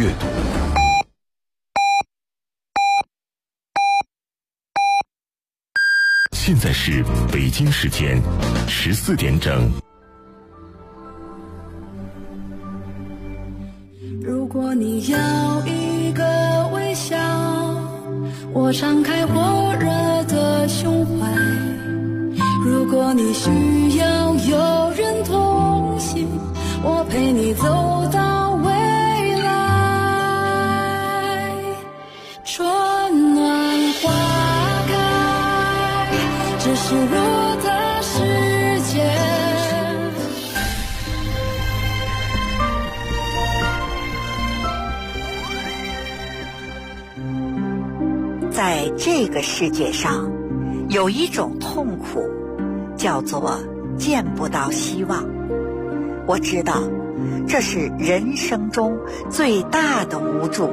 阅读。现在是北京时间14点整。 如果你要一个微笑，我敞开火热的胸怀；如果你需要有人同行，我陪你走到未来。春暖花开，这是我的世界。 在这个世界上，有一种痛苦，叫做见不到希望。我知道，这是人生中最大的无助。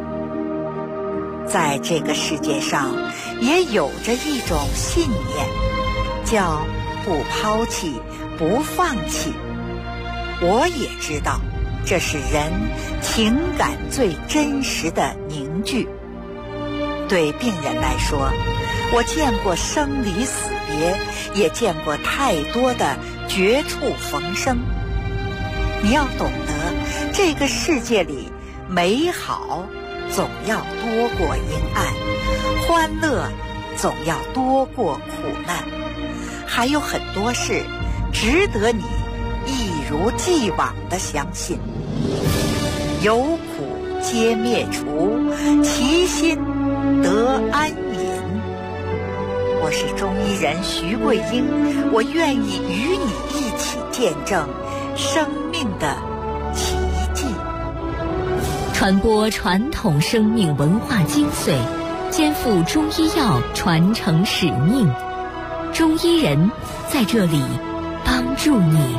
在这个世界上，也有着一种信念，叫不抛弃，不放弃。我也知道，这是人情感最真实的凝聚。对病人来说，我见过生离死别，也见过太多的绝处逢生。你要懂得，这个世界里美好总要多过阴暗，欢乐总要多过苦难，还有很多事值得你一如既往地相信。有苦皆灭除，其心得安隐。我是中医人徐桂英，我愿意与你一起见证生命的奇迹， 传播传统生命文化精髓，肩负中医药传承使命。中医人在这里帮助你，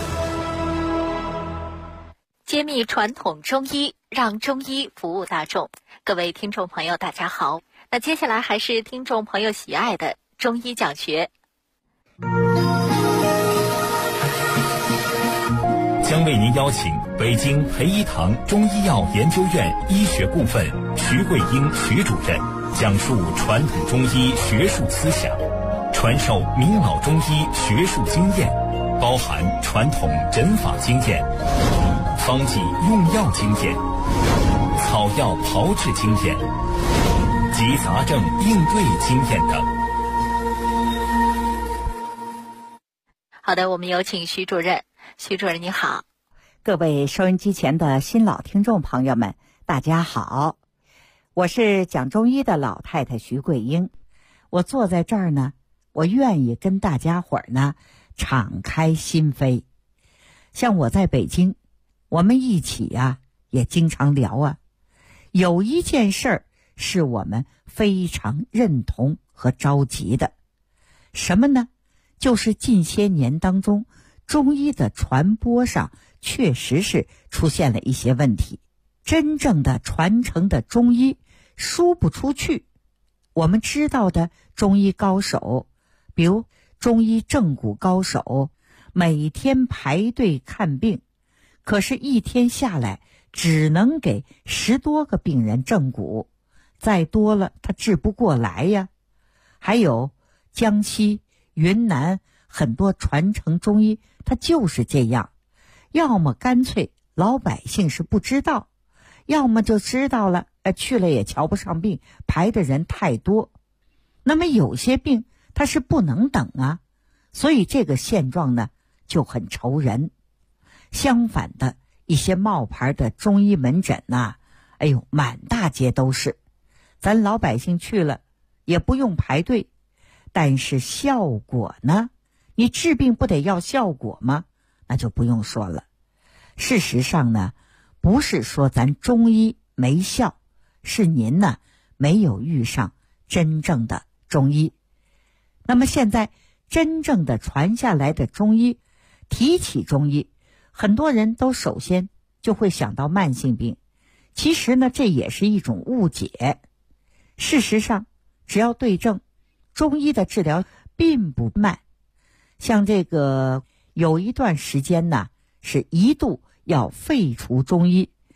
揭秘传统中医，让中医服务大众。各位听众朋友大家好，那接下来还是听众朋友喜爱的中医讲学。 将为您邀请北京培一堂中医药研究院医学部分徐桂英徐主任讲述传统中医学术思想，传授明老中医学术经验，包含传统诊法经验、方剂用药经验、草药炮制经验及杂症应对经验等。 好的，我们有请徐主任。徐主任你好。 各位收音机前的新老听众朋友们，大家好，我是讲中医的老太太徐桂英。我坐在这儿呢，我愿意跟大家伙儿呢敞开心扉。像我在北京，我们一起啊也经常聊啊，有一件事儿是我们非常认同和着急的。什么呢？就是近些年当中，中医的传播上确实是出现了一些问题，真正的传承的中医输不出去。我们知道的中医高手，比如中医正骨高手，每天排队看病，可是一天下来只能给10多个病人正骨，再多了他治不过来呀。还有江西、云南很多传承中医，它就是这样，要么干脆老百姓是不知道，要么就知道了，去了也瞧不上病，排的人太多。那么有些病它是不能等啊，所以这个现状呢就很愁人。相反的，一些冒牌的中医门诊呐，哎呦，满大街都是，咱老百姓去了也不用排队，但是效果呢？你治病不得要效果吗？那就不用说了。事实上呢，不是说咱中医没效，是您呢没有遇上真正的中医。那么现在真正的传下来的中医，提起中医，很多人都首先就会想到慢性病。其实呢，这也是一种误解。事实上，只要对症，中医的治疗并不慢。像这个有一段时间呢，是一度要废除中医，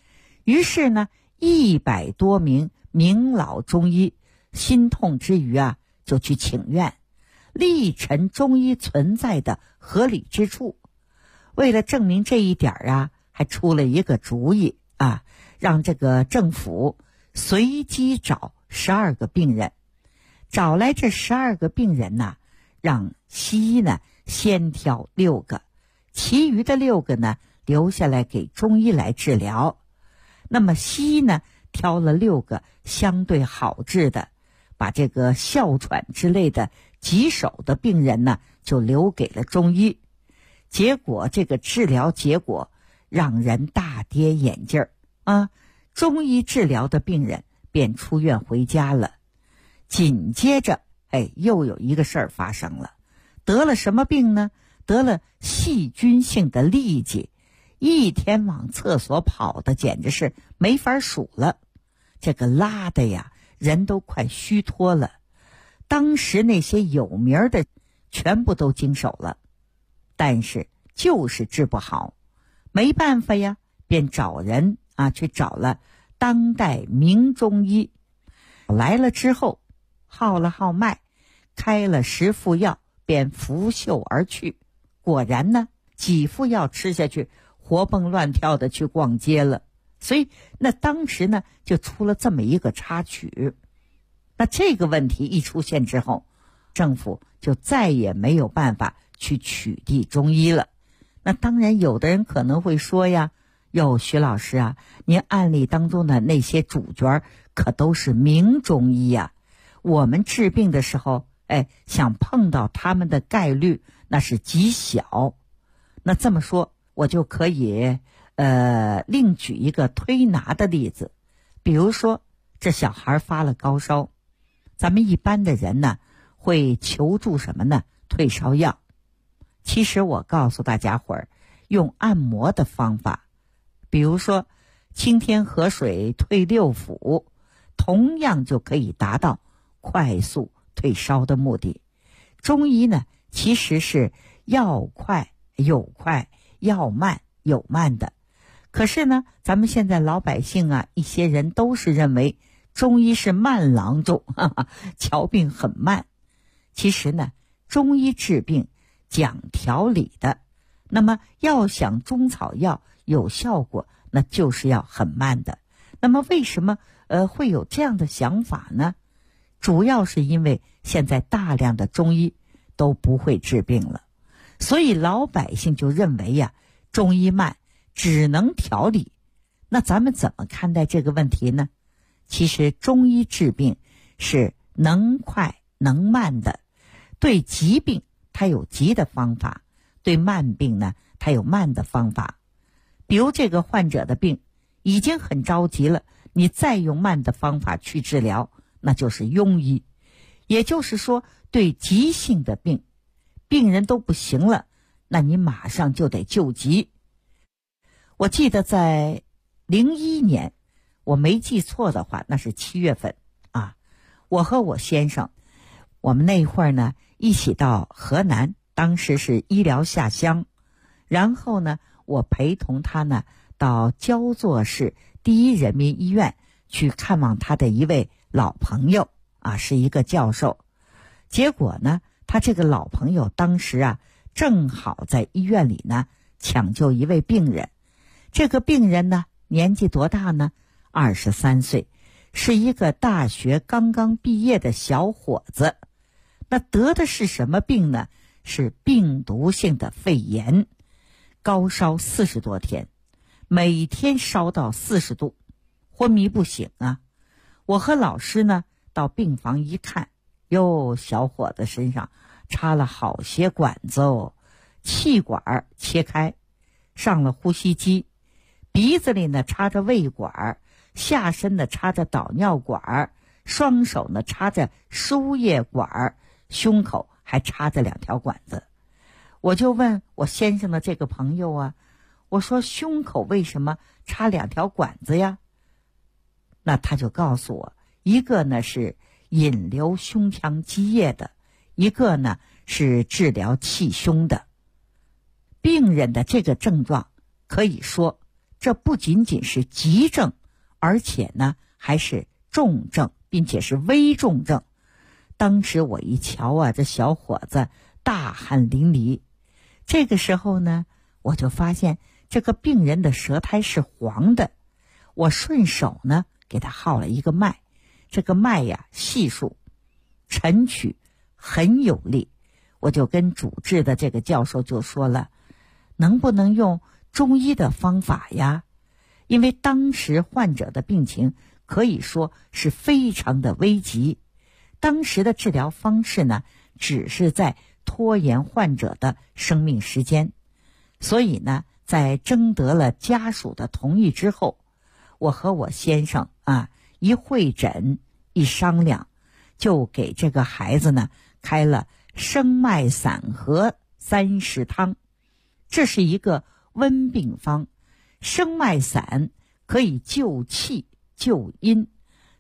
于是呢100多名名老中医心痛之余啊，就去请愿，力陈中医存在的合理之处。为了证明这一点啊，还出了一个主意啊，让这个政府随机找12个病人，找来这12个病人呢，让西医呢先挑6个，其余的6个呢留下来给中医来治疗。那么西医呢挑了6个相对好治的，把这个哮喘之类的棘手的病人呢就留给了中医。结果这个治疗结果让人大跌眼镜啊！中医治疗的病人便出院回家了。紧接着又有一个事儿发生了，得了什么病呢？得了细菌性的痢疾，一天往厕所跑的简直是没法数了，这个拉的呀人都快虚脱了。当时那些有名的全部都经手了，但是就是治不好，没办法呀，便找人去找了当代名中医。来了之后号了号脉，开了10副药，便拂袖而去。果然呢，几副药吃下去，活蹦乱跳的去逛街了。所以那当时呢就出了这么一个插曲。那这个问题一出现之后，政府就再也没有办法去取缔中医了。那当然有的人可能会说呀，哟，徐老师啊，您案例当中的那些主角可都是名中医呀，我们治病的时候想碰到他们的概率那是极小。那这么说我就可以另举一个推拿的例子。比如说这小孩发了高烧，咱们一般的人呢会求助什么呢？退烧药。其实我告诉大家伙儿，用按摩的方法，比如说清天河水退6腑，同样就可以达到快速退烧的目的。中医呢其实是药快有快，药慢有慢的。可是呢咱们现在老百姓啊，一些人都是认为中医是慢郎中，瞧病很慢。其实呢中医治病讲条理的，那么要想中草药有效果，那就是要很慢的。那么为什么会有这样的想法呢？主要是因为现在大量的中医都不会治病了，所以老百姓就认为呀，中医慢，只能调理。那咱们怎么看待这个问题呢？其实中医治病是能快能慢的，对疾病它有急的方法，对慢病呢它有慢的方法。比如这个患者的病已经很着急了，你再用慢的方法去治疗，那就是庸医。也就是说，对急性的病，病人都不行了，那你马上就得救急。我记得在01年，我没记错的话，那是7月份啊，我和我先生，我们那会儿呢一起到河南，当时是医疗下乡，然后呢我陪同他呢到焦作市第一人民医院去看望他的一位老朋友啊，是一个教授。结果呢他这个老朋友当时啊正好在医院里呢抢救一位病人。这个病人呢年纪多大呢？23岁，是一个大学刚刚毕业的小伙子。那得的是什么病呢？是病毒性的肺炎，高烧40多天，每天烧到40度，昏迷不醒啊。我和老师呢到病房一看，哟，小伙子身上插了好些管子哦，气管切开，上了呼吸机，鼻子里呢插着胃管，下身呢插着导尿管，双手呢插着输液管，胸口还插着2条管子。我就问我先生的这个朋友啊，我说胸口为什么插2条管子呀？那他就告诉我，一个呢是引流胸腔积液的，一个呢是治疗气胸的。病人的这个症状可以说这不仅仅是急症， 而且呢还是重症，并且是危重症。当时我一瞧啊，这小伙子大汗淋漓。这个时候呢，我就发现这个病人的舌苔是黄的。我顺手呢给他号了一个脉，这个脉呀细数沉取，很有力。我就跟主治的这个教授就说了，能不能用中医的方法呀？因为当时患者的病情可以说是非常的危急，当时的治疗方式呢只是在拖延患者的生命时间。所以呢，在征得了家属的同意之后，我和我先生一会诊一商量，就给这个孩子呢开了生脉散合30汤。这是一个温病方，生脉散可以救气救阴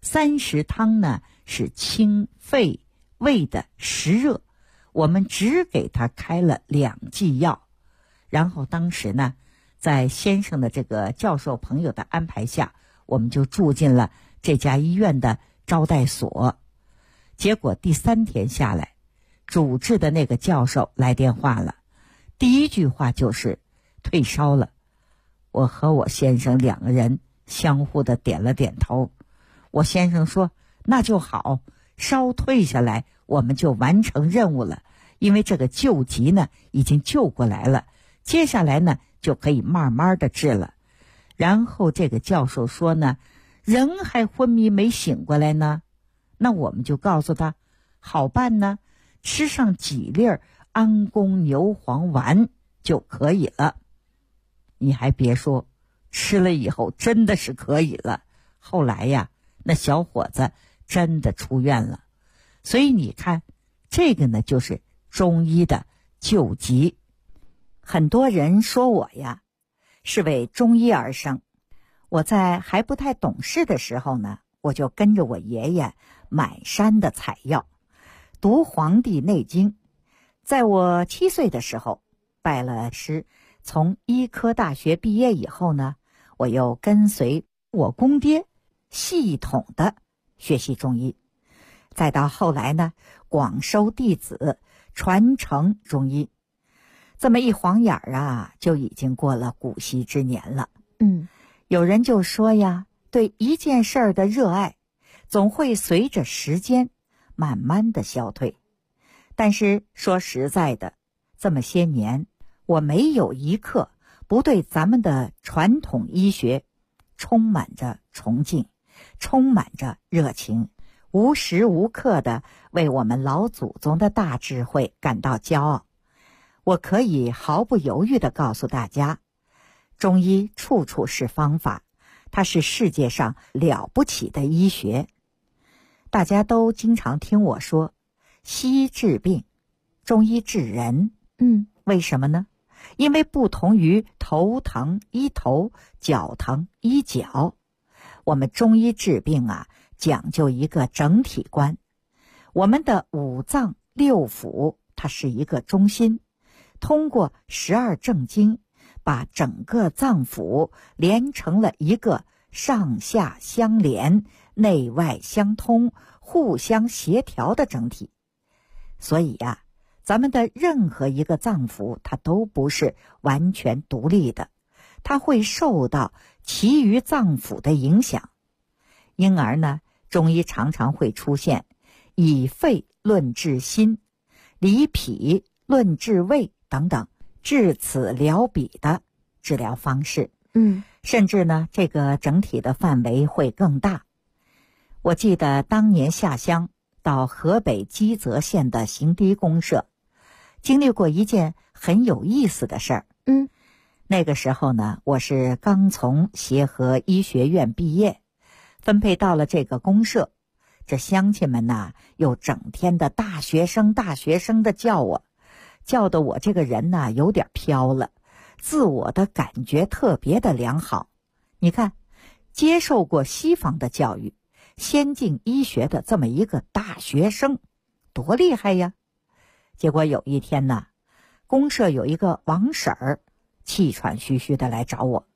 ，30汤呢是清肺胃的实热。我们只给他开了2剂药，然后当时呢，在先生的这个教授朋友的安排下，我们就住进了这家医院的招待所。结果第3天下来，主治的那个教授来电话了，第一句话就是退烧了。我和我先生2个人相互的点了点头。我先生说那就好，烧退下来我们就完成任务了，因为这个救急呢已经救过来了，接下来呢就可以慢慢的治了。然后这个教授说呢，人还昏迷没醒过来呢，那我们就告诉他好办呢，吃上几粒安宫牛黄丸就可以了。你还别说，吃了以后真的是可以了。后来呀，那小伙子真的出院了。所以你看，这个呢就是中医的救急。很多人说我呀是为中医而生。我在还不太懂事的时候呢，我就跟着我爷爷满山的采药，读《黄帝内经》。在我7岁的时候拜了师，从医科大学毕业以后呢，我又跟随我公爹系统的学习中医。再到后来呢，广收弟子，传承中医。这么一晃眼就已经过了古稀之年了。有人就说呀，对一件事儿的热爱总会随着时间慢慢的消退。但是说实在的，这么些年我没有一刻不对咱们的传统医学充满着崇敬，充满着热情，无时无刻的为我们老祖宗的大智慧感到骄傲。我可以毫不犹豫地告诉大家，中医处处是方法，它是世界上了不起的医学。大家都经常听我说，西医治病，中医治人。为什么呢？因为不同于头疼医头，脚疼医脚，我们中医治病讲究一个整体观。我们的5脏6腑它是一个中心，通过12正经把整个脏腑连成了一个上下相连、内外相通、互相协调的整体。所以咱们的任何一个脏腑它都不是完全独立的，它会受到其余脏腑的影响。因而呢，中医常常会出现以肺论治心，理脾论治胃等等至此了彼的治疗方式。甚至呢，这个整体的范围会更大。我记得当年下乡到河北基泽县的行堤公社，经历过一件很有意思的事儿。那个时候呢，我是刚从协和医学院毕业，分配到了这个公社。这乡亲们又整天的大学生的叫我，叫得我这个人有点飘了，自我的感觉特别的良好。你看，接受过西方的教育，先进医学的这么一个大学生，多厉害呀！结果有一天公社有一个王婶儿气喘吁吁的来找我，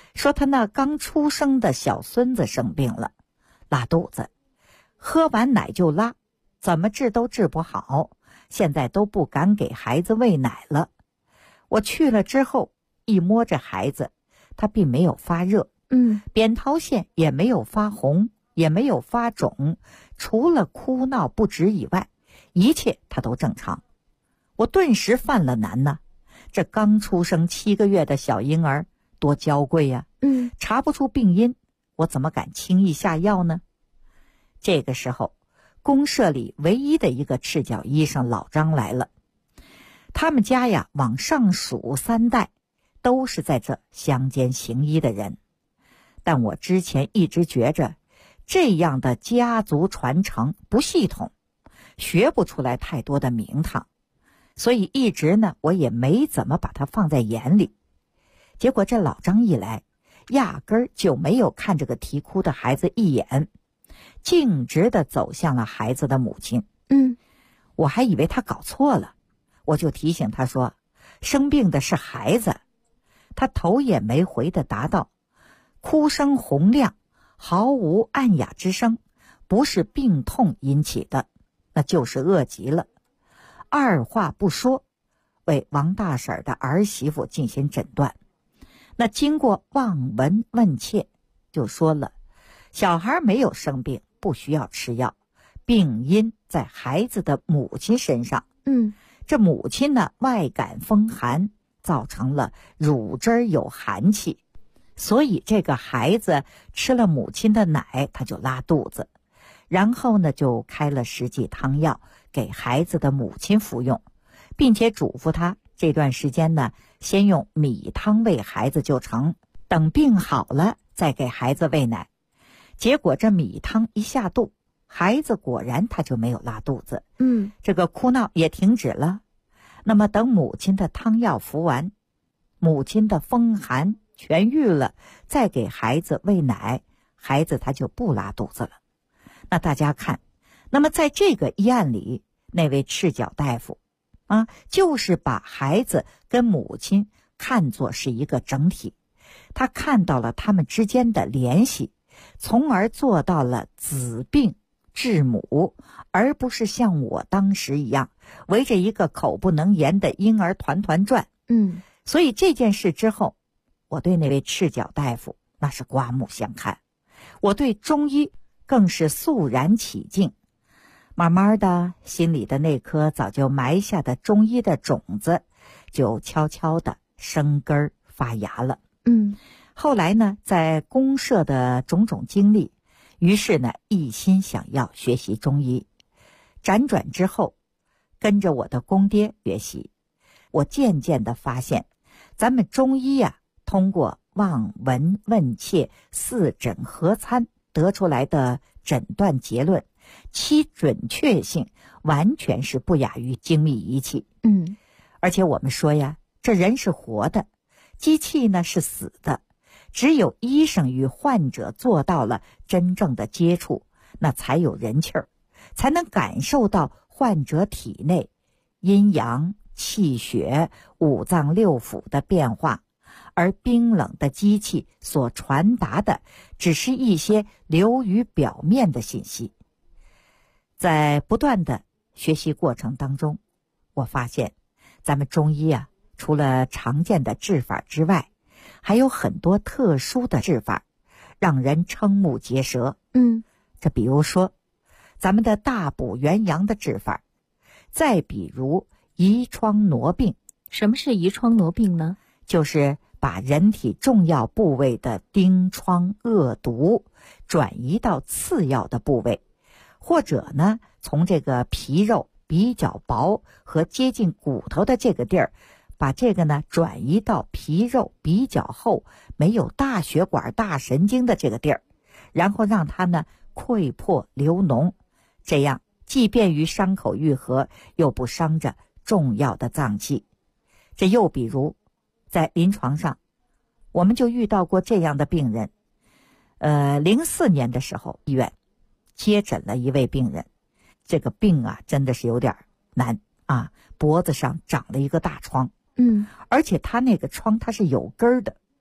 说他那刚出生的小孙子生病了，拉肚子，喝完奶就拉，怎么治都治不好，现在都不敢给孩子喂奶了。我去了之后，一摸这孩子，他并没有发热，扁桃腺也没有发红，也没有发肿，除了哭闹不止以外，一切他都正常。我顿时犯了难呢，这刚出生7个月的小婴儿多娇贵呀，查不出病因，我怎么敢轻易下药呢？这个时候，公社里唯一的一个赤脚医生老张来了。他们家呀，往上数3代，都是在这乡间行医的人。但我之前一直觉着，这样的家族传承不系统，学不出来太多的名堂，所以一直呢，我也没怎么把它放在眼里。结果这老张一来，压根儿就没有看这个啼哭的孩子一眼，径直地走向了孩子的母亲。我还以为他搞错了，我就提醒他说，生病的是孩子。他头也没回地答道，哭声洪亮，毫无暗哑之声，不是病痛引起的，那就是饿极了。二话不说，为王大婶的儿媳妇进行诊断。那经过望闻问切，就说了，小孩没有生病，不需要吃药，病因在孩子的母亲身上。这母亲呢，外感风寒，造成了乳汁有寒气，所以这个孩子吃了母亲的奶，他就拉肚子。然后呢，就开了10剂汤药给孩子的母亲服用，并且嘱咐他这段时间呢，先用米汤喂孩子就成，等病好了再给孩子喂奶。结果这米汤一下肚，孩子果然他就没有拉肚子，这个哭闹也停止了。那么等母亲的汤药服完，母亲的风寒痊愈了，再给孩子喂奶，孩子他就不拉肚子了。那大家看，那么在这个医案里，那位赤脚大夫就是把孩子跟母亲看作是一个整体，他看到了他们之间的联系，从而做到了子病治母，而不是像我当时一样围着一个口不能言的婴儿团团转。所以这件事之后，我对那位赤脚大夫那是刮目相看，我对中医更是肃然起敬。慢慢的，心里的那颗早就埋下的中医的种子，就悄悄的生根发芽了。后来呢，在公社的种种经历，于是呢，一心想要学习中医。辗转之后，跟着我的公爹学习，我渐渐地发现，咱们中医通过望闻问切4诊合参得出来的诊断结论，其准确性完全是不亚于精密仪器。而且我们说呀，这人是活的，机器呢是死的，只有医生与患者做到了真正的接触，那才有人气儿，才能感受到患者体内阴阳、气血、五脏六腑的变化，而冰冷的机器所传达的只是一些流于表面的信息。在不断的学习过程当中，我发现咱们中医除了常见的治法之外，还有很多特殊的治法，让人瞠目结舌。这比如说咱们的大补元阳的治法，再比如移疮挪病。 什么是移疮挪病呢？ 就是把人体重要部位的疔疮恶毒转移到次要的部位，或者呢，从这个皮肉比较薄和接近骨头的这个地儿，把这个呢转移到皮肉比较厚、没有大血管、大神经的这个地儿，然后让它呢溃破流脓，这样既便于伤口愈合，又不伤着重要的脏器。这又比如在临床上，我们就遇到过这样的病人。04年的时候，医院接诊了一位病人，这个病真的是有点难脖子上长了一个大疮，而且他那个疮它是有根儿的，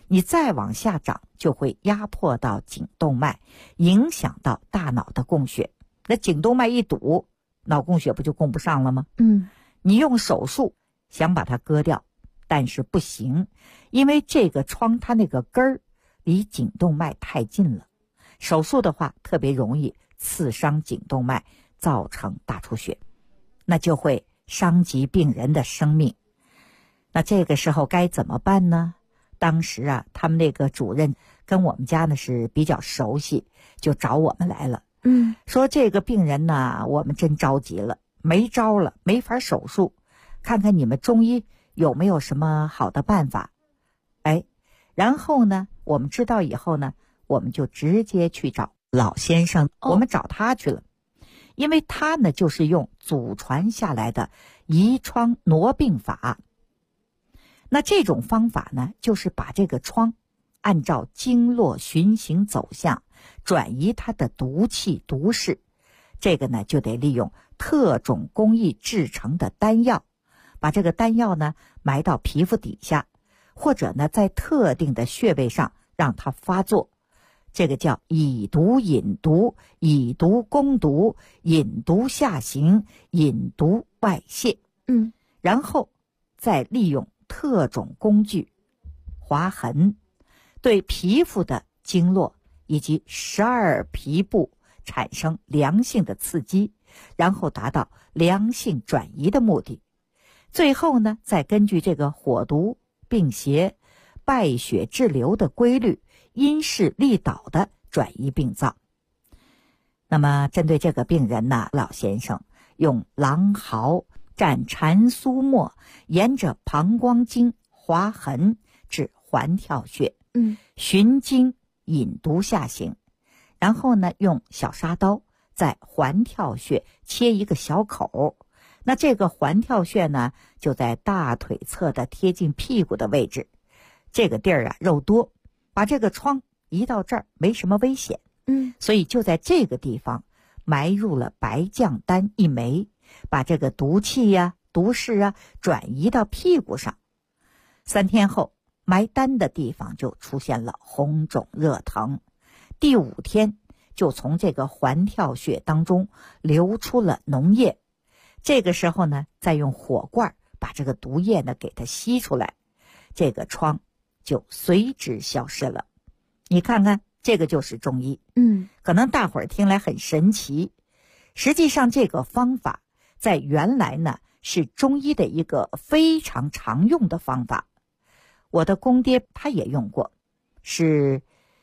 你再往下长就会压迫到颈动脉，影响到大脑的供血。那颈动脉一堵，脑供血不就供不上了吗？你用手术想把它割掉，但是不行，因为这个疮它那个根儿离颈动脉太近了，手术的话特别容易刺伤颈动脉，造成大出血，那就会伤及病人的生命。那这个时候该怎么办呢？当时啊，他们那个主任跟我们家呢是比较熟悉，就找我们来了。说这个病人呢，我们真着急了，没招了，没法手术，看看你们中医有没有什么好的办法。然后呢，我们知道以后呢，我们就直接去找老先生，我们找他去了。因为他呢就是用祖传下来的移疮挪病法。那这种方法呢，就是把这个疮按照经络循行走向转移它的毒气毒势。这个呢就得利用特种工艺制成的丹药，把这个丹药呢埋到皮肤底下，或者呢在特定的穴位上让它发作。这个叫以毒引毒，以毒攻毒，引毒下行，引毒外泄。然后再利用特种工具划痕，对皮肤的经络以及12皮部产生良性的刺激，然后达到良性转移的目的。最后呢，再根据这个火毒、病邪、败血滞留的规律，因势利导的转移病灶。那么针对这个病人呢，老先生用狼毫蘸蟾酥末，沿着膀胱经划痕至环跳穴，循经引毒下行。然后呢，用小砂刀在环跳穴切一个小口。那这个环跳穴呢，就在大腿侧的贴近屁股的位置。这个地儿啊，肉多，把这个疮移到这儿没什么危险。所以就在这个地方埋入了白降丹1枚，把这个毒气呀、毒势啊转移到屁股上。3天后，埋丹的地方就出现了红肿热疼。第5天，就从这个环跳穴当中流出了脓液。这个时候呢，再用火罐把这个毒液呢给它吸出来，这个疮就随之消失了。你看看，这个就是中医。可能大伙儿听来很神奇，实际上这个方法在原来呢是中医的一个非常常用的方法。我的公爹他也用过，是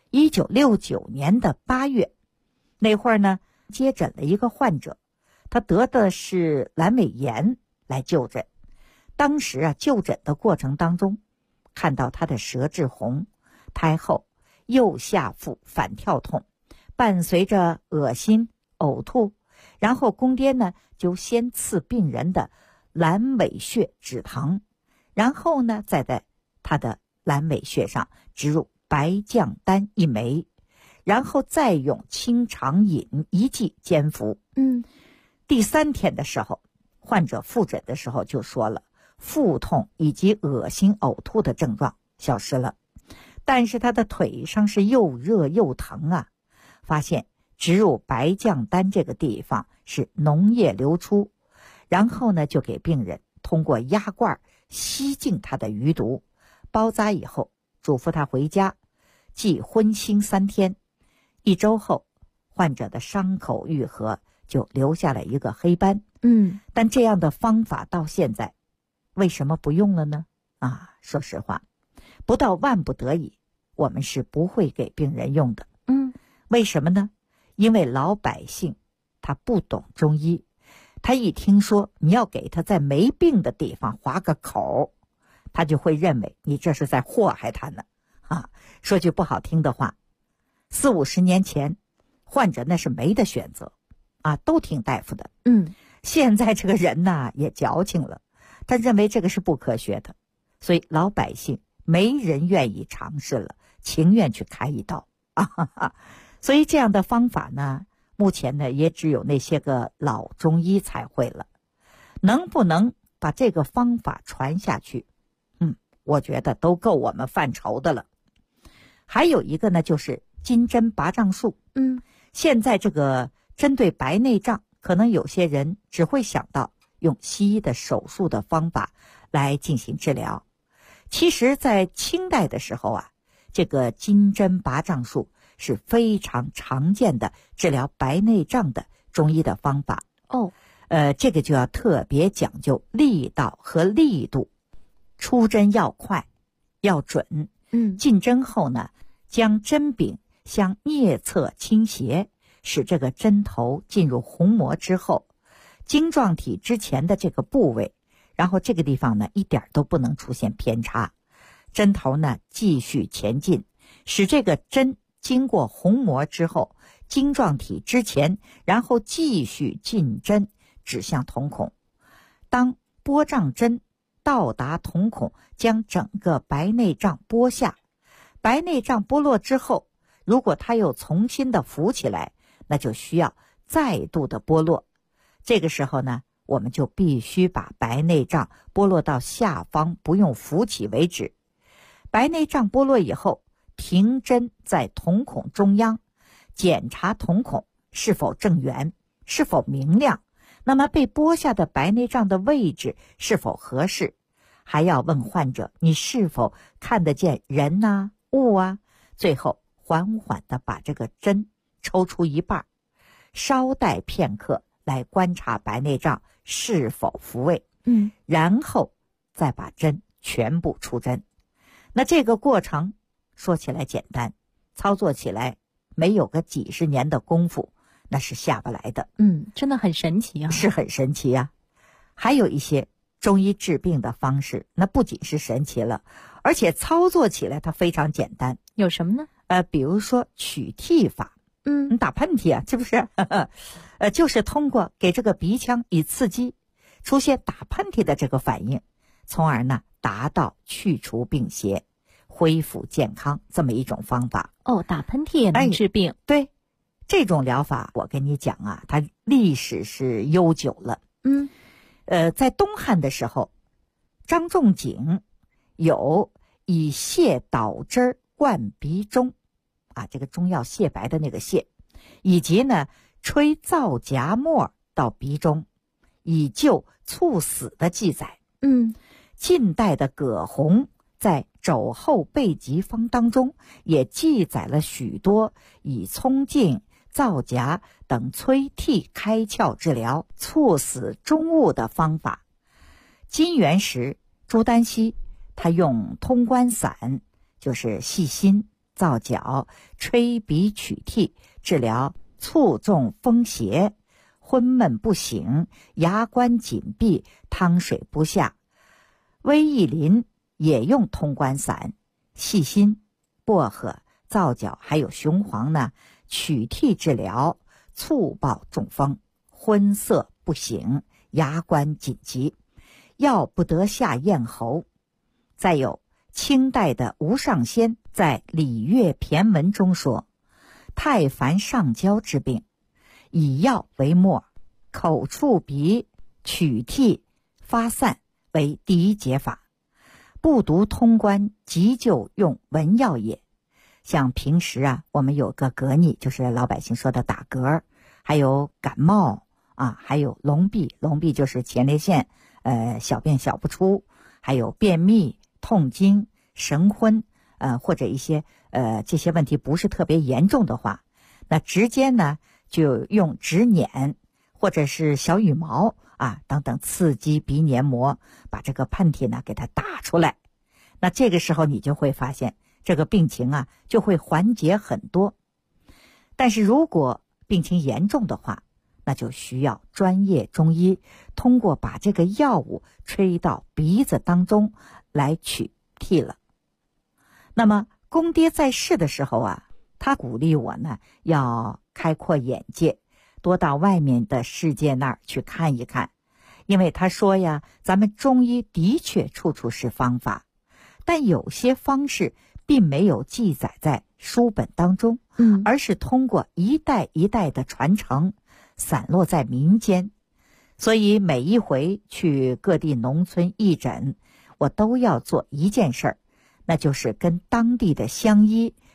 1969年的8月，那会儿呢接诊了一个患者，他得的是阑尾炎来就诊。当时啊就诊的过程当中，看到他的舌质红，胎后右下腹反跳痛，伴随着恶心呕吐。然后公爹呢就先刺病人的阑尾穴止疼，然后呢再在他的阑尾穴上植入白降丹1枚，然后再用清肠饮1剂煎服。第3天的时候，患者复诊的时候就说了，腹痛以及恶心呕吐的症状消失了，但是他的腿上是又热又疼啊。发现植入白降丹这个地方是脓液流出，然后呢就给病人通过压罐吸净他的余毒，包扎以后嘱咐他回家忌荤腥3天。1周后，患者的伤口愈合，就留下了一个黑斑。但这样的方法到现在为什么不用了呢？说实话，不到万不得已，我们是不会给病人用的。为什么呢？因为老百姓他不懂中医，他一听说你要给他在没病的地方划个口，他就会认为你这是在祸害他呢。说句不好听的话，40-50年前患者那是没得选择都听大夫的。现在这个人呢也矫情了，他认为这个是不科学的，所以老百姓没人愿意尝试了，情愿去开一刀。所以这样的方法呢，目前呢也只有那些个老中医才会了。能不能把这个方法传下去，我觉得都够我们犯愁的了。 还有一个呢，就是金针拔杖术。现在这个针对白内障，可能有些人只会想到用西医的手术的方法来进行治疗。其实在清代的时候啊，这个金针拔杖术是非常常见的治疗白内障的中医的方法。这个就要特别讲究力道和力度，出针要快要准。进针后呢，将针柄向颞侧倾斜，使这个针头进入虹膜之后，晶状体之前的这个部位，然后这个地方呢一点都不能出现偏差，针头呢继续前进，使这个针经过虹膜之后，晶状体之前，然后继续进针指向瞳孔。当拨杖针到达瞳孔，将整个白内障拨下，白内障拨落之后，如果它又重新的浮起来，那就需要再度的拨落。这个时候呢，我们就必须把白内障拨落到下方不用浮起为止。白内障拨落以后，停针在瞳孔中央，检查瞳孔是否正圆，是否明亮，那么被拨下的白内障的位置是否合适，还要问患者你是否看得见人啊、物啊，最后缓缓地把这个针抽出一半，稍待片刻来观察白内障是否复位，然后再把针全部出针。那这个过程说起来简单，操作起来没有个几十年的功夫，那是下不来的。 真的很神奇啊。 是很神奇啊。还有一些中医治病的方式，那不仅是神奇了，而且操作起来它非常简单。 有什么呢？ 比如说取涕法。你打喷嚏啊，是不是？就是通过给这个鼻腔以刺激，出现打喷嚏的这个反应，从而呢达到去除病邪、恢复健康这么一种方法。 打喷嚏也能治病。 对，这种疗法我跟你讲啊，它历史是悠久了。在东汉的时候，张仲景有以泻导汁灌鼻中啊，这个中药泻白的那个泻，以及呢吹皂荚末到鼻中以救猝死的记载。近代的葛洪在《肘后备急方》当中也记载了许多以葱茎、皂荚等催涕开窍治疗猝死中误的方法。金元时朱丹溪他用通关散，就是细辛、皂角、吹鼻取涕，治疗卒中风邪、昏闷不醒、牙关紧闭、汤水不下。威义林也用通关散、细辛、薄荷、皂角还有雄黄呢取涕治疗猝暴中风、昏涩不醒、牙关紧急，药不得下咽喉。再有清代的吴尚先在《礼乐骈文》中说，太烦上焦之病，以药为末，口触鼻取涕发散为第一解法，不读通关急救用文药也。像平时啊，我们有个嗝逆，就是老百姓说的打嗝，还有感冒啊，还有痨痹，痨痹就是前列腺小便小不出，还有便秘、痛经、神昏，或者一些这些问题不是特别严重的话，那直接呢就用指捻或者是小羽毛啊等等刺激鼻黏膜，把这个喷嚏呢给它打出来。那这个时候你就会发现这个病情啊就会缓解很多。但是如果病情严重的话，那就需要专业中医通过把这个药物吹到鼻子当中来取涕了。那么公爹在世的时候啊，他鼓励我呢要开阔眼界，多到外面的世界那儿去看一看。因为他说呀，咱们中医的确处处是方法，但有些方式并没有记载在书本当中，而是通过一代一代的传承散落在民间。所以每一回去各地农村义诊，我都要做一件事儿，那就是跟当地的乡医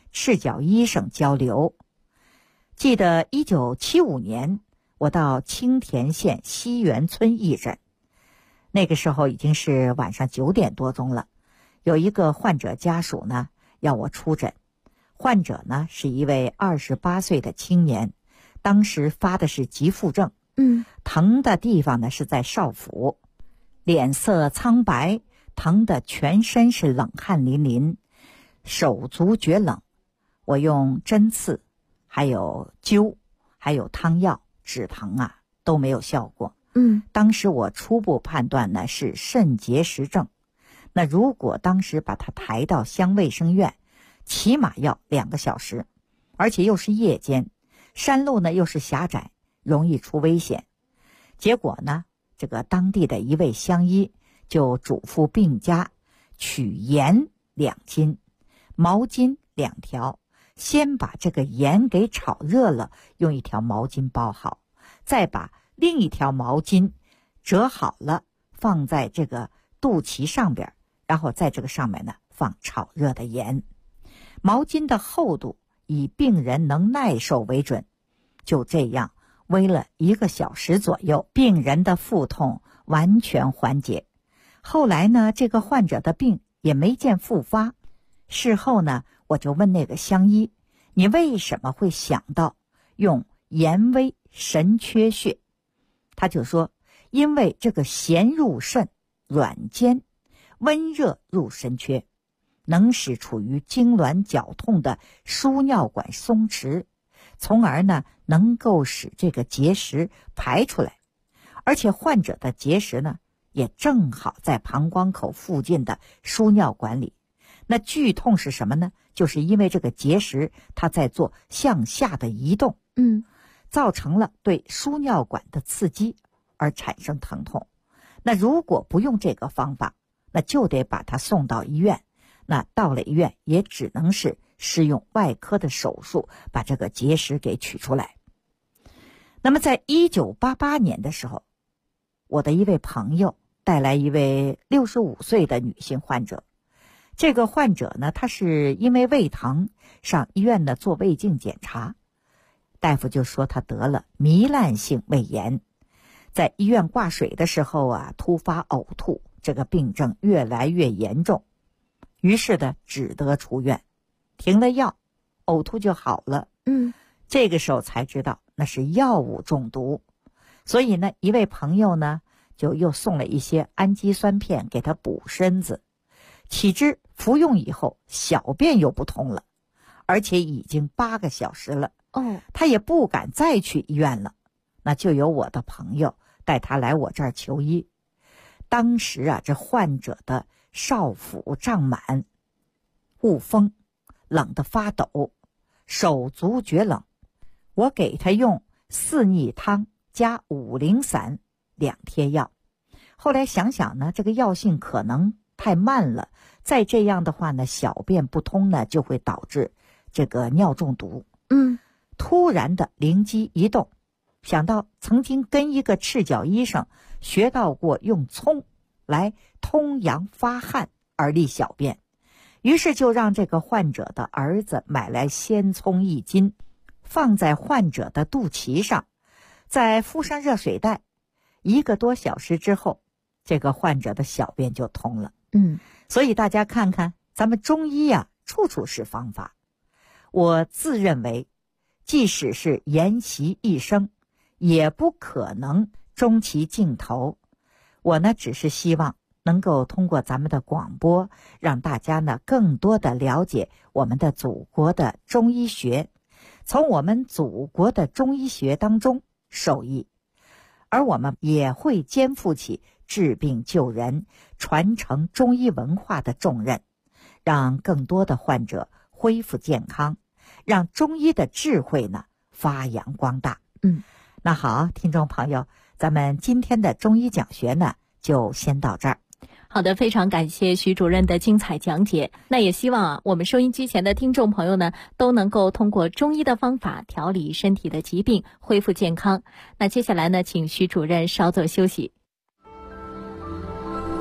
赤脚医生交流。记得1975年，我到青田县西园村义诊，那个时候已经是晚上9点多钟了。有一个患者家属呢要我出诊，患者呢是一位28岁的青年，当时发的是急腹症，疼的地方呢是在少腹，脸色苍白，疼得全身是冷汗淋淋，手足厥冷。我用针刺，还有灸，还有汤药止疼啊，都没有效果。当时我初步判断呢是肾结石症。那如果当时把他抬到乡卫生院，起码要2个小时，而且又是夜间，山路呢又是狭窄，容易出危险。结果呢，这个当地的一位乡医就嘱咐病家取盐2斤，毛巾2条，先把这个盐给炒热了，用一条毛巾包好，再把另一条毛巾折好了，放在这个肚脐上边，然后在这个上面呢放炒热的盐。毛巾的厚度以病人能耐受为准。就这样煨了1个小时左右，病人的腹痛完全缓解。后来呢，这个患者的病也没见复发。事后呢，我就问那个乡医，你为什么会想到用盐煨神阙穴？他就说，因为这个咸入肾，软坚，温热入神阙，能使处于痉挛绞痛的输尿管松弛，从而呢能够使这个结石排出来。而且患者的结石呢也正好在膀胱口附近的输尿管里。那剧痛是什么呢？就是因为这个结石它在做向下的移动，造成了对输尿管的刺激而产生疼痛。那如果不用这个方法，那就得把它送到医院。那到了医院也只能是施用外科的手术把这个结石给取出来。那么在1988年的时候，我的一位朋友带来一位65岁的女性患者。这个患者呢，她是因为胃疼上医院呢做胃镜检查，大夫就说她得了糜烂性胃炎。在医院挂水的时候啊，突发呕吐，这个病症越来越严重，于是呢只得出院，停了药，呕吐就好了。这个时候才知道那是药物中毒，所以呢一位朋友呢就又送了一些氨基酸片给他补身子。岂知服用以后小便又不通了，而且已经8个小时了。他也不敢再去医院了。那就由我的朋友带他来我这儿求医。当时啊，这患者的少腹胀满，恶风，冷得发抖，手足厥冷。我给他用4逆汤加5苓散2贴药。后来想想呢，这个药性可能太慢了，再这样的话呢，小便不通呢，就会导致这个尿中毒。突然的灵机一动，想到曾经跟一个赤脚医生学到过用葱来通阳发汗而利小便，于是就让这个患者的儿子买来鲜葱1斤，放在患者的肚脐上，再敷上热水袋，1个多小时之后，这个患者的小便就通了。所以大家看看，咱们中医啊，处处是方法。我自认为，即使是沿袭一生，也不可能终其尽头。我呢，只是希望能够通过咱们的广播，让大家呢更多的了解我们的祖国的中医学，从我们祖国的中医学当中受益，而我们也会肩负起治病救人、传承中医文化的重任，让更多的患者恢复健康，让中医的智慧呢发扬光大。那好，听众朋友，咱们今天的中医讲学呢就先到这儿。 好的，非常感谢徐主任的精彩讲解。那也希望我们收音机前的听众朋友呢，都能够通过中医的方法调理身体的疾病，恢复健康。那接下来呢，请徐主任稍作休息。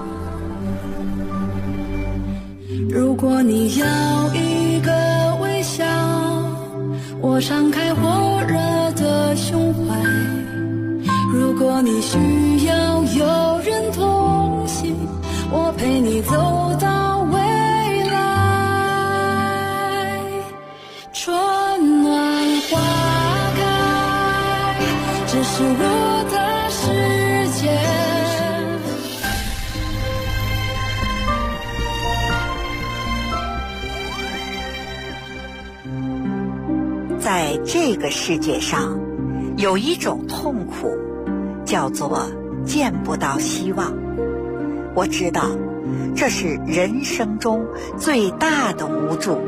如果你要一个微笑， 笑，我敞开火热的胸怀。如果你需要有人同行，我陪你走到未来。春暖花开，这是我的世界。 在这个世界上，有一种痛苦，叫做见不到希望。我知道，这是人生中最大的无助。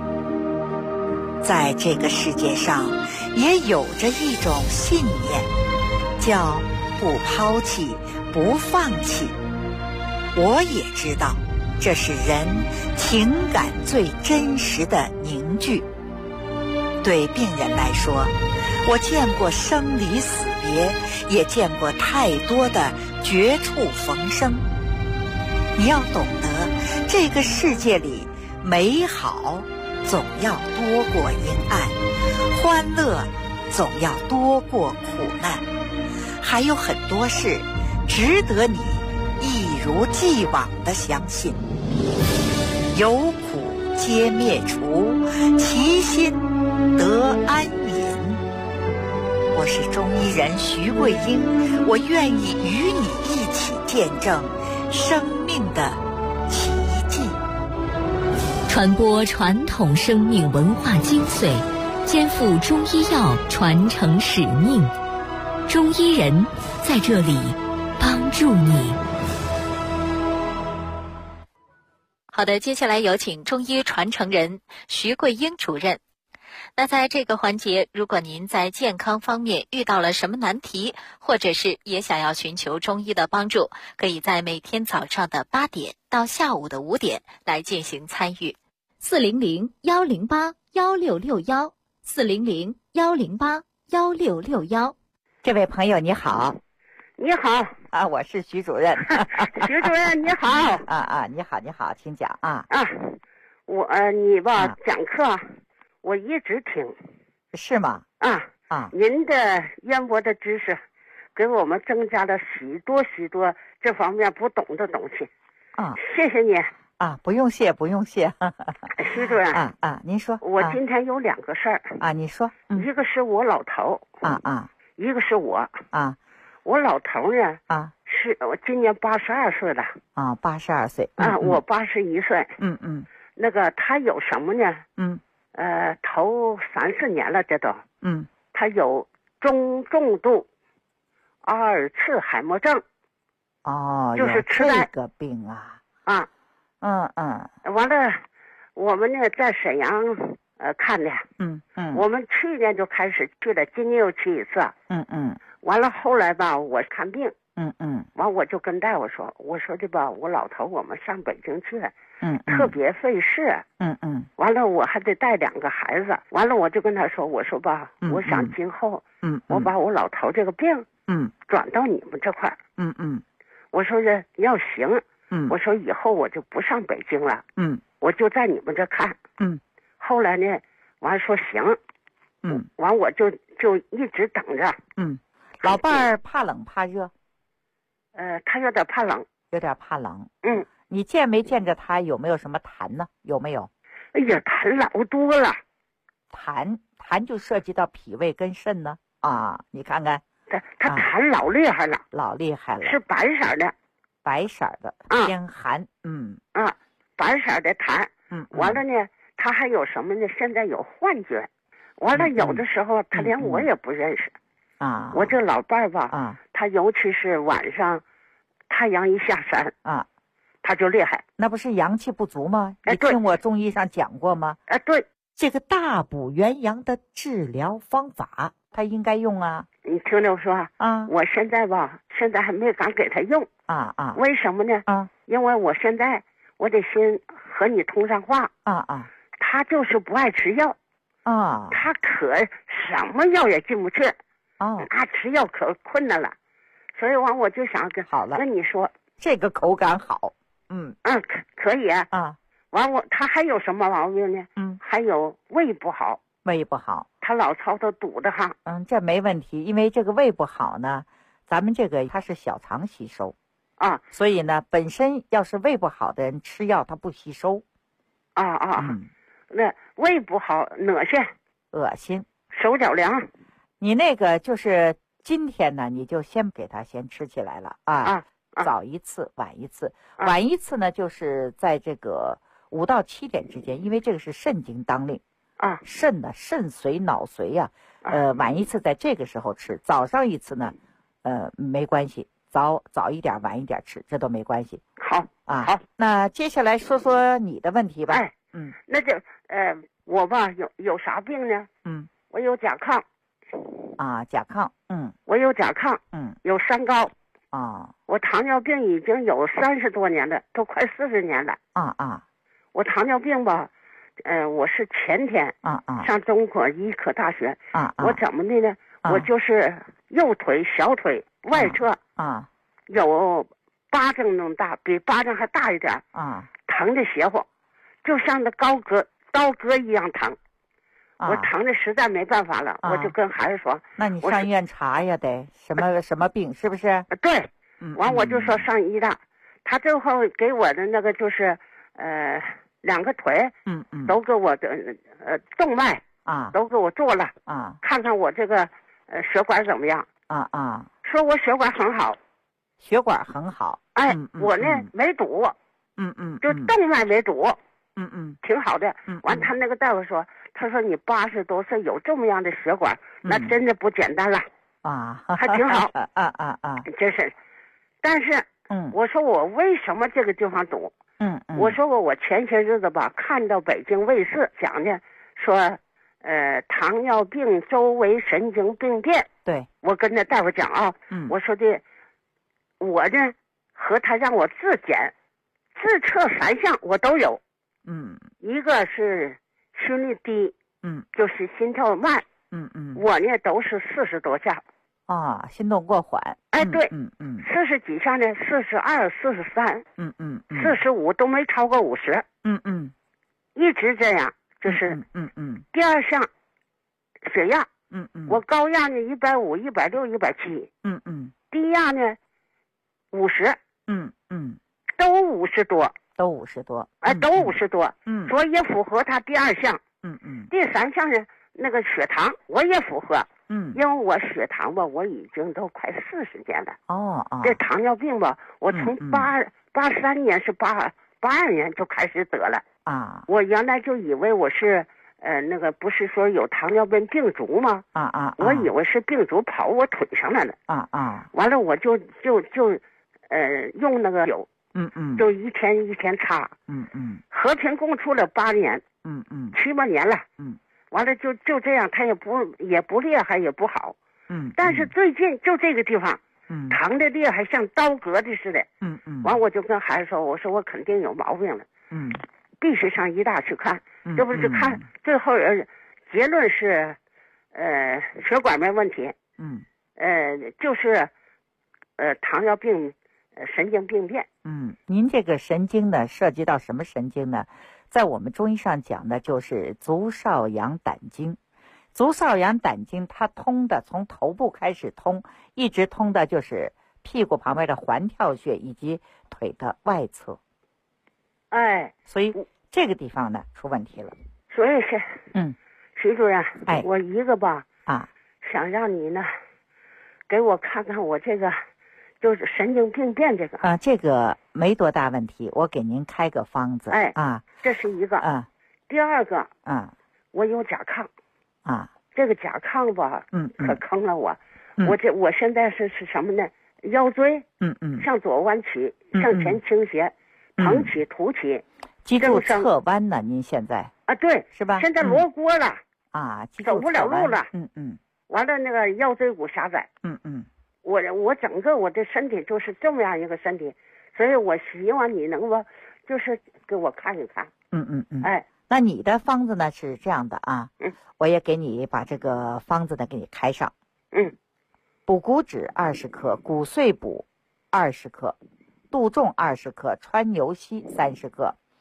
在这个世界上，也有着一种信念，叫不抛弃，不放弃。我也知道，这是人情感最真实的凝聚。对病人来说，我见过生离死别，也见过太多的绝处逢生。你要懂得，这个世界里美好总要多过阴暗，欢乐总要多过苦难，还有很多事值得你一如既往地相信。有苦皆灭除，其心得安隐。我是中医人徐桂英，我愿意与你一起见证生命的奇迹， 传播传统生命文化精髓，肩负中医药传承使命。中医人在这里帮助你。 好的，接下来有请中医传承人徐桂英主任。那在这个环节，如果您在健康方面遇到了什么难题，或者是也想要寻求中医的帮助，可以在每天早上的8点到下午的5点来进行参与。400-108-1661，400-108-1661。 这位朋友你好。 你好啊，我是徐主任。 徐主任你好。 你好，请讲啊。 你吧讲课我一直听。 是吗？ 您的渊博的知识给我们增加了许多这方面不懂的东西。谢谢你。 不用谢。 徐主任您说。 我今天有2个事儿。 你说。 一个是我老头。一个是我。我老头呢？是我今年82岁了。 82岁。 我81岁。那个他有什么呢？头3、4年了，这都。他有中重度阿尔茨海默症。就是痴呆。 这个病完了，我们呢在沈阳看的。我们去年就开始去了，今年又去一次。完了后来吧，我看病。完我就跟大夫说，我说的吧，我老头我们上北京去。特别费事。完了我还得带2个孩子。完了我就跟他说，我说吧，我想今后我把我老头这个病转到你们这块。我说这要行。我说以后我就不上北京了。我就在你们这看。后来呢，完说行。完我就一直等着。 老伴儿怕冷怕热？ 他有点怕冷。你见没见着他有没有什么痰呢？有没有？ 哎呀，痰老多了。 痰就涉及到脾胃跟肾呢。你看看。 他痰老厉害了。是白色的。偏寒。白色的痰。完了呢，他还有什么呢？现在有幻觉。完了有的时候他连我也不认识。我这老伴儿吧，他尤其是晚上太阳一下山他就厉害。 那不是阳气不足吗？你听我中医上讲过吗？ 对。 这个大补元阳的治疗方法他应该用啊。 你听着说我现在还没敢给他用。为什么呢？因为我现在我得先和你通上话。他就是不爱吃药。他可什么药也进不去。吃药可困难了。所以我就想跟你说， 这个口感好。 可以。 他还有什么毛病呢？还有胃不好。 胃不好， 他老朝他堵着哈。 这没问题，因为这个胃不好呢，咱们这个它是小肠吸收啊， 所以呢，本身要是胃不好的人吃药它不吸收。 那胃不好， 恶心， 手脚凉。 你那个就是今天呢，你就先给他先吃起来了早一次，晚一次。晚一次呢，就是在这个5到7点之间，因为这个是肾经当令。肾髓脑髓呀，晚一次在这个时候吃，早上一次呢，没关系，早一点晚一点吃，这都没关系。 好， 那接下来说说你的问题吧。 那就我吧有啥病呢？我有甲亢。 甲亢， 我有甲亢，有三高。我糖尿病已经有30多年了，都快40年了。我糖尿病吧。我是前天上中国医科大学我怎么的呢？我就是右腿小腿外侧有巴掌那么大，比巴掌还大一点疼的邪乎，就像那刀割一样疼。我疼的实在没办法了，我就跟孩子说：“ 那你上医院查呀，得什么病是不是？” 对，完我就说上医大，他最后给我的那个就是2个腿，都给我的动脉都给我做了看看我这个血管怎么样说我血管很好， 血管很好， 我呢没堵，就动脉没堵，挺好的。完他那个大夫说，他说你80多岁有这么样的血管，那真的不简单了还挺好真是。但是我说我为什么这个地方堵？我说我前些日子吧，看到北京卫视讲的，说，糖尿病周围神经病变。 对， 我跟那大夫讲我说的，我呢和他让我自检，自测3项我都有。一个是心率低，就是心跳慢，我呢都是40多下。 心动过缓。 对，40几下呢，42、43，45都没超过50。一直这样，就是第二项，血压，我高压呢150、160、170，低压呢50，都50多， 都50多， 都50多，所以也符合他第2项。第3项呢，那个血糖我也符合。因为我血糖吧，我已经都快40年了。这糖尿病吧，我从83年是82年就开始得了。我原来就以为我是那个不是说有糖尿病病足吗？我以为是病足跑我腿上来了。完了我就用那个酒，就一天一天擦。和平共处了8年。7、8年了。完了就这样，他也不厉害也不好。但是最近就这个地方，疼的厉害，像刀割的似的。完我就跟孩子说，我说我肯定有毛病了。必须上医大去看。这不是看最后结论是，血管没问题。就是糖尿病神经病变。 您这个神经呢，涉及到什么神经呢？在我们中医上讲的就是足少阳胆经。足少阳胆经它通的从头部开始通，一直通的就是屁股旁边的环跳穴以及腿的外侧。所以这个地方呢出问题了。 所以是徐主任，我一个吧想让你呢给我看看我这个就是神经病变这个。 这个没多大问题，我给您开个方子。 这是一个。第二个我有甲亢。这个甲亢吧可坑了我。我现在是什么呢？腰椎向左弯曲，向前倾斜，膨起凸起， 脊柱侧弯呢？您现在对是吧？ 现在罗锅了走不了路了。完了那个腰椎骨狭窄。我整个我的身体就是这么样一个身体，所以我希望你能够就是给我看一看。那你的方子呢是这样的我也给你把这个方子呢给你开上。补骨脂20克，骨碎补20克，杜仲20克，川牛膝30克，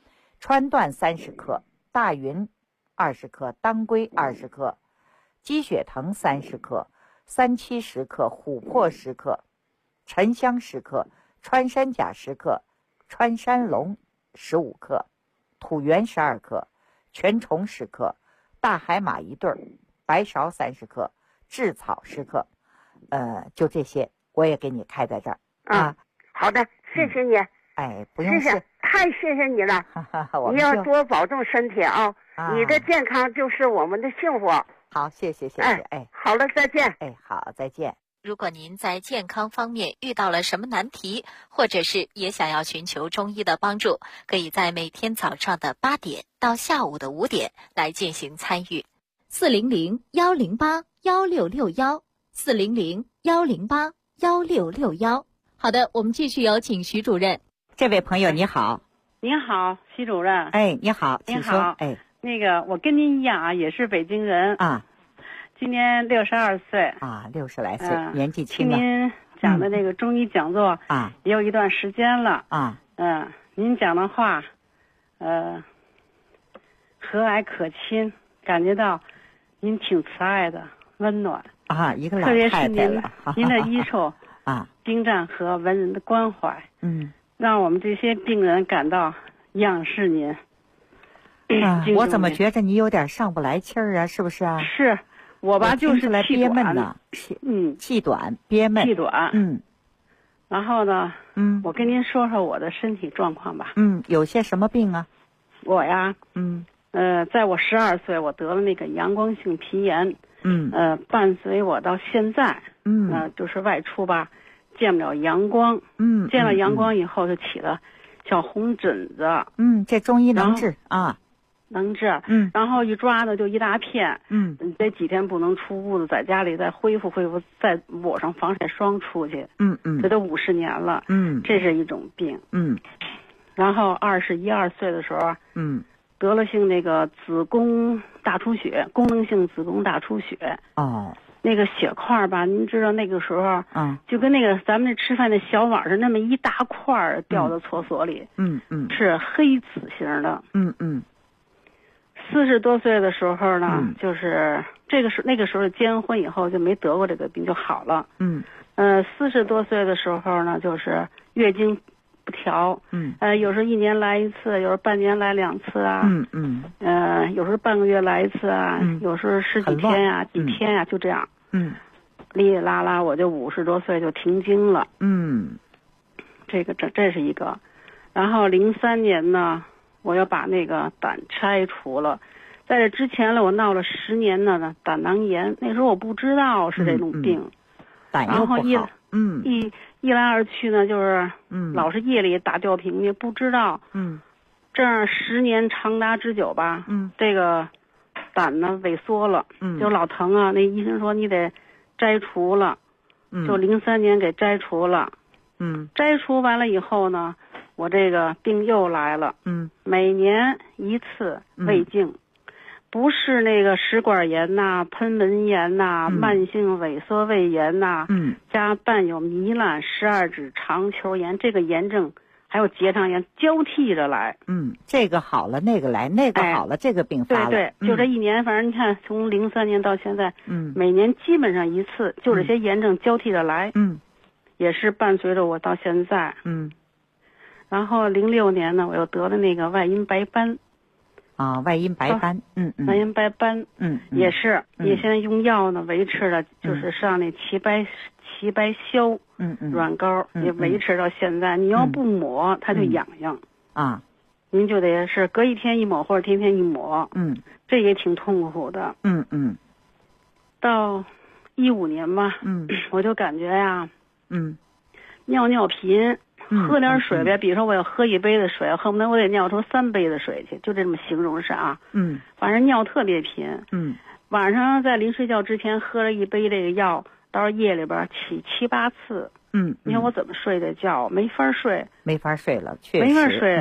川椴30克，大云20克，当归20克，鸡血藤30克，三七10克，琥珀10克，沉香10克，穿山甲10克，穿山龙15克，土元12克，全虫10克，大海马1对儿，白芍30克，炙草10克。就这些，我也给你开在这儿啊。 好的，谢谢你。 不用谢， 太谢谢你了。你要多保重身体啊！你的健康就是我们的幸福。 好，谢谢。 好了，再见。 好，再见。 如果您在健康方面遇到了什么难题，或者是也想要寻求中医的帮助，可以在每天早上的8点到下午的5点来进行参与。400-108-1661，400-108-1661。好的，我们继续有请徐主任。 这位朋友你好。 您好，徐主任。 你好，请说。 那个我跟您一样啊，也是北京人啊， 今年62岁啊，60来岁，年纪轻了。听您讲的那个中医讲座啊， 也有一段时间了啊。 您讲的话，和蔼可亲，感觉到您挺慈爱的、温暖啊，一个老太太了。 特别是您的医术啊， 精湛和文人的关怀， 让我们这些病人感到仰视您。 我怎么觉着你有点上不来气儿啊？是不是啊？ 是我吧，就是憋闷呢。气短，憋闷。 气短。然后呢？我跟您说说我的身体状况吧。 有些什么病啊？ 我呀，在我12岁，我得了那个阳光性皮炎。伴随我到现在，就是外出吧，见不了阳光。见了阳光以后就起了小红疹子。 这中医能治啊。 能治。然后一抓的就一大片。这几天不能出屋子，在家里再恢复，再抹上防晒霜出去。这都50年了。这是一种病。然后21、22岁的时候，得了性那个子宫大出血，功能性子宫大出血。那个血块吧，您知道那个时候，就跟那个咱们那吃饭那小碗是那么一大块掉到厕所里。是黑紫型的。40多岁的时候呢，就是那个时候结完婚以后就没得过这个病，就好了。40多岁的时候呢，就是月经不调。有时候1年来1次，有时候半年来2次啊。有时候半个月来1次啊。有时候10几天呀、几天呀，就这样。哩哩啦啦，我就50多岁就停经了。这是一个。然后03年呢，我要把那个胆拆除了。在这之前了，我闹了10年呢胆囊炎，那时候我不知道是这种病。 胆又不好。 然后一来二去呢，就是老是夜里打吊瓶，也不知道。这样10年长达之久吧。这个胆呢萎缩了。就老疼啊。那医生说你得摘除了。就03年给摘除了。摘除完了以后呢，我这个病又来了。每年1次胃镜。不是那个食管炎呐、喷门炎呐、慢性萎缩胃炎呐，加伴有糜烂、12指肠球炎，这个炎症还有结肠炎交替着来。这个好了那个来，那个好了这个并发了。对，就这1年，反正你看从03年到现在，每年基本上1次，就这些炎症交替着来。也是伴随着我到现在。然后06年呢，我又得了那个外阴白斑。外阴白斑。外阴白斑。也是，也现在用药呢维持了，就是上那齐白消软膏，也维持到现在。你要不抹，它就痒痒。您就得是隔1天1抹，或者天天1抹。这也挺痛苦的。到15年吧。我就感觉呀，尿频。喝点水呗，比如说我要喝1杯的水，恨不得我得尿出3杯的水去，就这么形容是啊。反正尿特别频。晚上在临睡觉之前喝了1杯这个药，到夜里边起7、8次。你看我怎么睡的觉？没法睡了，确实。没法睡，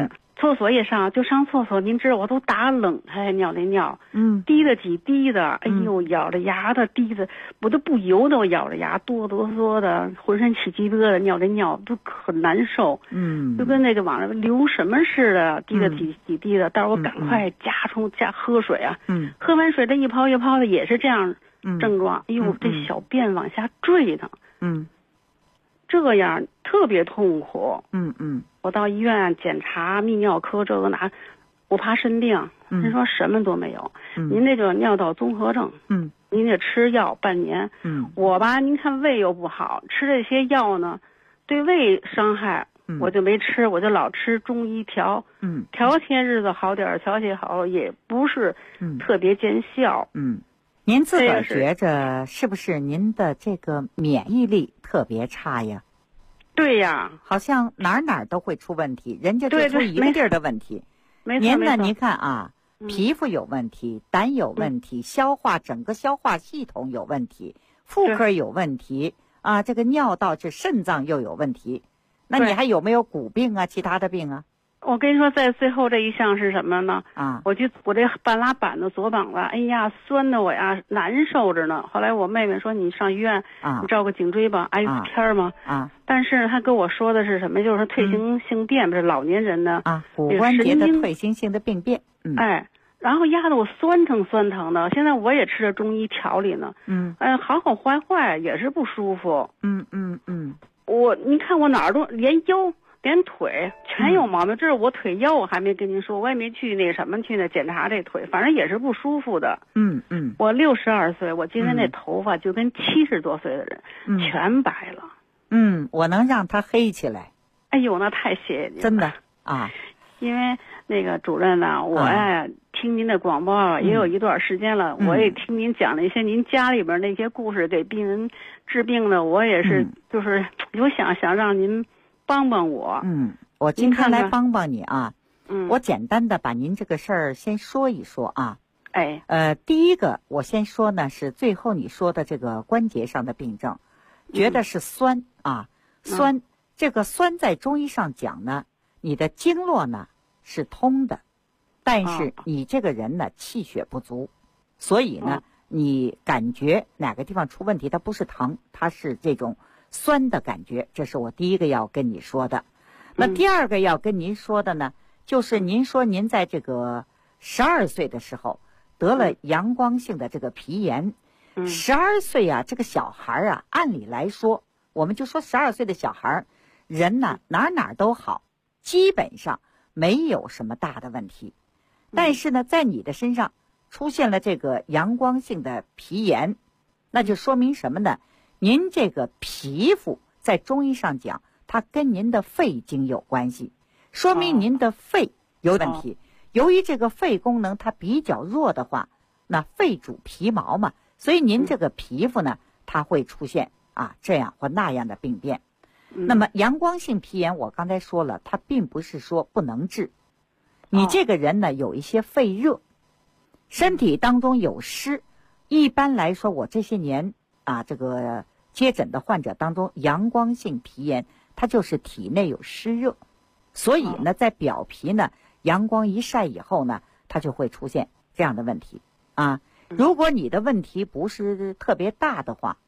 厕所也上，就上厕所，您知道我都打冷才尿那尿，滴的几滴的，哎呦，咬着牙的，滴的，我都不由得我咬着牙，哆哆嗦的，浑身起鸡疙瘩，尿这尿都很难受，就跟那个往上流什么似的，滴的几滴的，到时候我赶快加喝水啊，喝完水这一泡一泡的也是这样症状，哎呦，这小便往下坠呢，这样特别痛苦，我到医院检查泌尿科这个那，我怕生病，人说什么都没有，您那个尿道综合症，您得吃药半年，我吧，您看胃又不好，吃这些药呢，对胃伤害，我就没吃，我就老吃中医调，调些日子好点，调些好也不是特别见效， 您自个儿觉着是不是您的这个免疫力特别差呀？ 对呀， 好像哪儿都会出问题，人家就出一个地儿的问题。 没错， 您呢？您看啊，皮肤有问题，胆有问题，整个消化系统有问题，妇科有问题啊，这个尿道这肾脏又有问题，那你还有没有骨病啊？其他的病啊？ 我跟你说，在最后这一项是什么呢？我这半拉板的左膀子，哎呀，酸的我呀难受着呢。后来我妹妹说你上医院，你照个颈椎吧，挨天嘛。但是她跟我说的是什么？就是退行性变，不是老年人的骨关节的退行性的病变。 然后压得我酸疼的。现在我也吃着中医调理呢。好坏也是不舒服。你看我哪儿都连腰。连腿全有毛病，这是我腿腰，我还没跟您说，我也没去那检查这腿，反正也是不舒服的。我62岁，我今天那头发就跟70多岁的人全白了。 我能让它黑起来。 哎呦，那太谢谢您了， 真的啊！ 因为那个主任呢，我听您的广播也有一段时间了，我也听您讲了一些您家里边那些故事，给病人治病的，我也是就是有想让您帮帮我。 我今天来帮帮你啊。我简单的把您这个事儿先说一说啊。第一个我先说呢是最后你说的这个关节上的病症，觉得是酸啊，酸。这个酸在中医上讲呢，你的经络呢是通的，但是你这个人呢气血不足，所以呢你感觉哪个地方出问题，它不是疼，它是这种酸的感觉，这是我第一个要跟你说的。那第二个要跟您说的呢，就是您说您在这个12岁的时候得了阳光性的这个皮炎。12岁啊，这个小孩啊，按理来说，我们就说12岁的小孩，人呢哪都好，基本上没有什么大的问题。但是呢，在你的身上出现了这个阳光性的皮炎，那就说明什么呢？您这个皮肤在中医上讲，它跟您的肺经有关系，说明您的肺有问题。由于这个肺功能它比较弱的话，那肺主皮毛嘛，所以您这个皮肤呢，它会出现这样或那样的病变。那么阳光性皮炎我刚才说了，它并不是说不能治。你这个人呢有一些肺热，身体当中有湿，一般来说我这些年这个接诊的患者当中，阳光性皮炎它就是体内有湿热，所以呢在表皮呢阳光一晒以后呢，它就会出现这样的问题如果你的问题不是特别大的话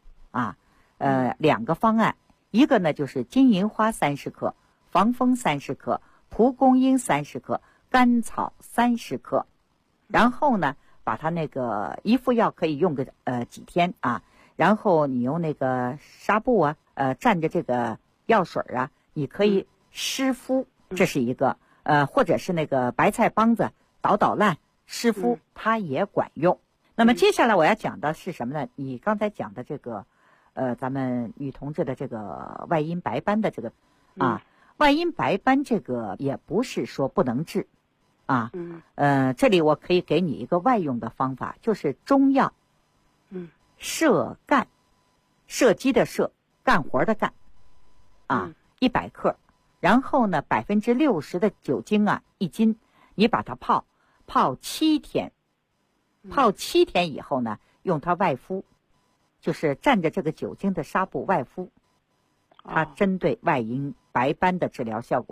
2个方案，一个呢就是金银花30克，防风30克，蒲公英30克，甘草30克，然后呢把它那个一副药可以用个几天然后你用那个纱布蘸着这个药水你可以湿敷，这是一个或者是那个白菜帮子捣烂湿敷，它也管用。那么接下来我要讲的是什么呢？你刚才讲的这个咱们女同志的这个外阴白斑的这个外阴白斑这个也不是说不能治这里我可以给你一个外用的方法，就是中药射干，射击的射，干活的干100克，然后呢60%的酒精1斤，你把它泡7天，泡7天以后呢用它外敷，就是蘸着这个酒精的纱布外敷，它针对外阴白斑的治疗效果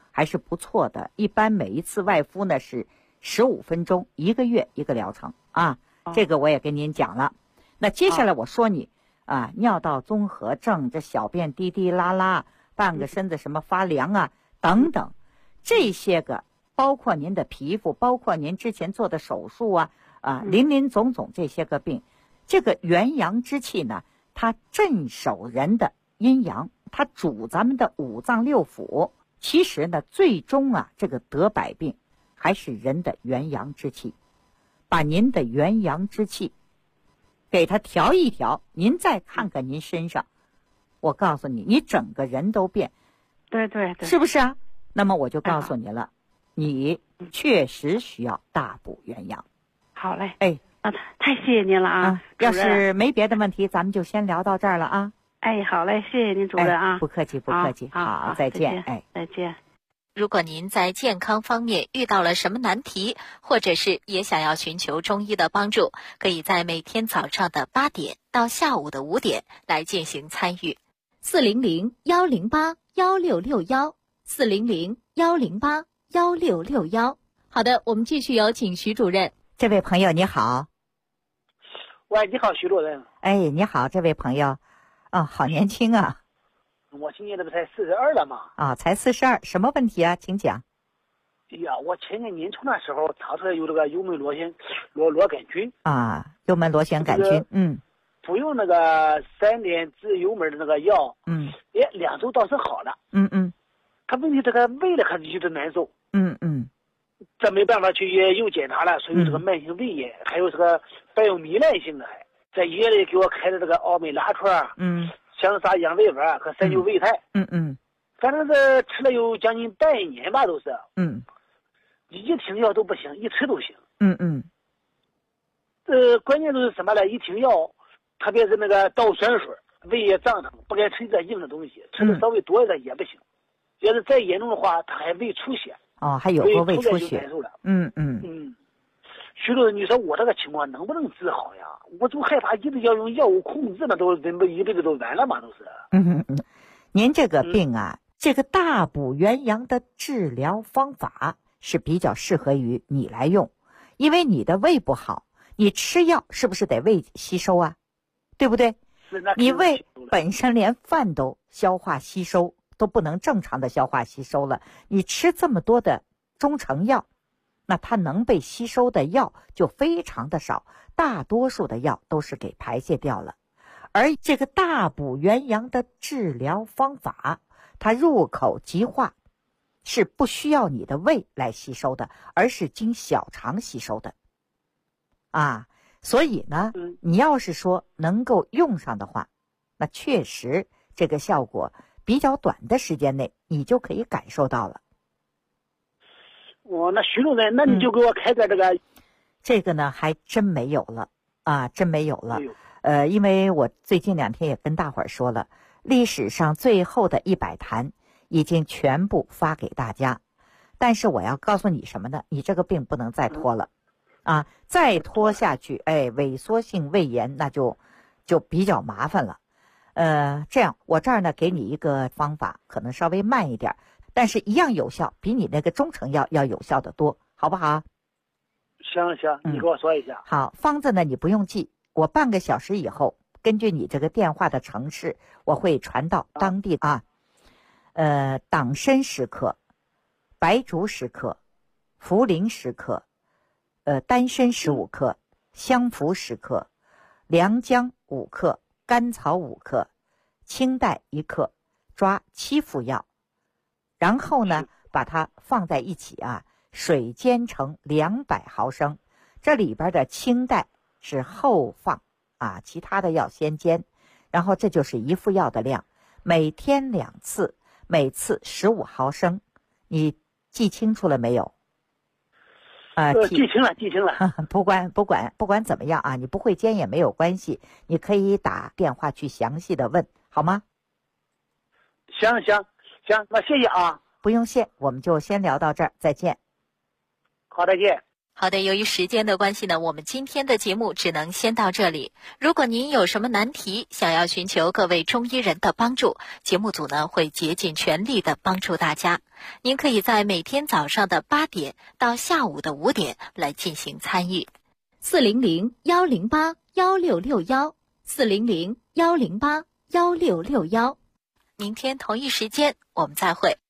还是不错的。一般每一次外敷呢是15分钟，1个月1个疗程啊。这个我也跟您讲了。那接下来我说你啊，尿道综合症，这小便滴滴拉拉，半个身子什么发凉啊等等，这些个包括您的皮肤，包括您之前做的手术啊林林总总这些个病，这个元阳之气呢，它镇守人的阴阳，它主咱们的5脏6腑。其实呢，最终啊，这个得百病还是人的元阳之气。把您的元阳之气给它调一调，您再看看您身上，我告诉你，你整个人都变。 对对对， 是不是啊？那么我就告诉你了，你确实需要大补元阳。 好嘞， 太谢谢您了啊！ 要是没别的问题，咱们就先聊到这儿了啊。 好嘞，谢谢您主任啊！ 不客气，不客气。好，再见。 再见。 如果您在健康方面遇到了什么难题，或者是也想要寻求中医的帮助，可以在每天早上的8点到下午的5点来进行参与。400-108-1661，400-108-1661。好的，我们继续有请徐主任。 这位朋友你好。 喂，你好，徐主任。 你好，这位朋友。好年轻啊。 我今年这不才42了吗？ 才42，什么问题啊？请讲。 我前年年初那时候查出来有这个幽门螺杆菌。 幽门螺旋杆菌。 服用那个3联治幽门的那个药。2周倒是好了。他问题这个胃呢还是有点难受。这没办法去医院又检查了，所以这个慢性胃炎，还有这个带有糜烂性的，在医院里给我开的这个奥美拉川。香砂养胃丸和39胃泰。反正是吃了有将近半年吧，都是。一停药都不行，一吃都行。关键都是什么呢？一停药，特别是那个倒酸水，胃也胀疼，不该吃这硬的东西，吃的稍微多一点也不行。要是再严重的话，他还胃出血。 还有过胃出血。 难受了。徐主任，你说我这个情况能不能治好呀？我就害怕一直要用药物控制，那都人不一辈子都完了嘛，都是。 您这个病啊，这个大补元阳的治疗方法是比较适合于你来用，因为你的胃不好，你吃药是不是得胃吸收啊？对不对？你胃本身连饭都消化吸收都不能正常的消化吸收了，你吃这么多的中成药，那它能被吸收的药就非常的少，大多数的药都是给排泄掉了。而这个大补元阳的治疗方法，它入口即化，是不需要你的胃来吸收的，而是经小肠吸收的。所以呢，你要是说能够用上的话，那确实这个效果比较短的时间内你就可以感受到了。 那徐主任，那你就给我开点这个。 这个呢还真没有了真没有了。因为我最近2天也跟大伙儿说了，历史上最后的100坛已经全部发给大家，但是我要告诉你什么呢？你这个病不能再拖了再拖下去萎缩性胃炎那就比较麻烦了。这样我这儿呢给你一个方法，可能稍微慢一点，但是一样有效，比你那个中成药要有效的多，好不好？ 行，你给我说一下。 好，方子呢你不用记，我半个小时以后根据你这个电话的城市，我会传到当地党参10克，白术10克，茯苓10克，丹参15克，香附10克，良姜5克，甘草5克，清代1克，抓7副药，然后呢把它放在一起水煎成200毫升，这里边的清代是后放其他的药先煎，然后这就是1副药的量，每天2次，每次15毫升，你记清楚了没有？ 记清了。 不管怎么样你不会煎也没有关系，你可以打电话去详细的问，好吗？ 行，那谢谢啊。 不用谢，我们就先聊到这儿，再见。 好，再见。 好的，由于时间的关系呢，我们今天的节目只能先到这里。如果您有什么难题，想要寻求各位中医人的帮助，节目组呢会竭尽全力的帮助大家。您可以在每天早上的8点到下午的5点来进行参与。400-108-1661，400-108-1661。明天同一时间我们再会。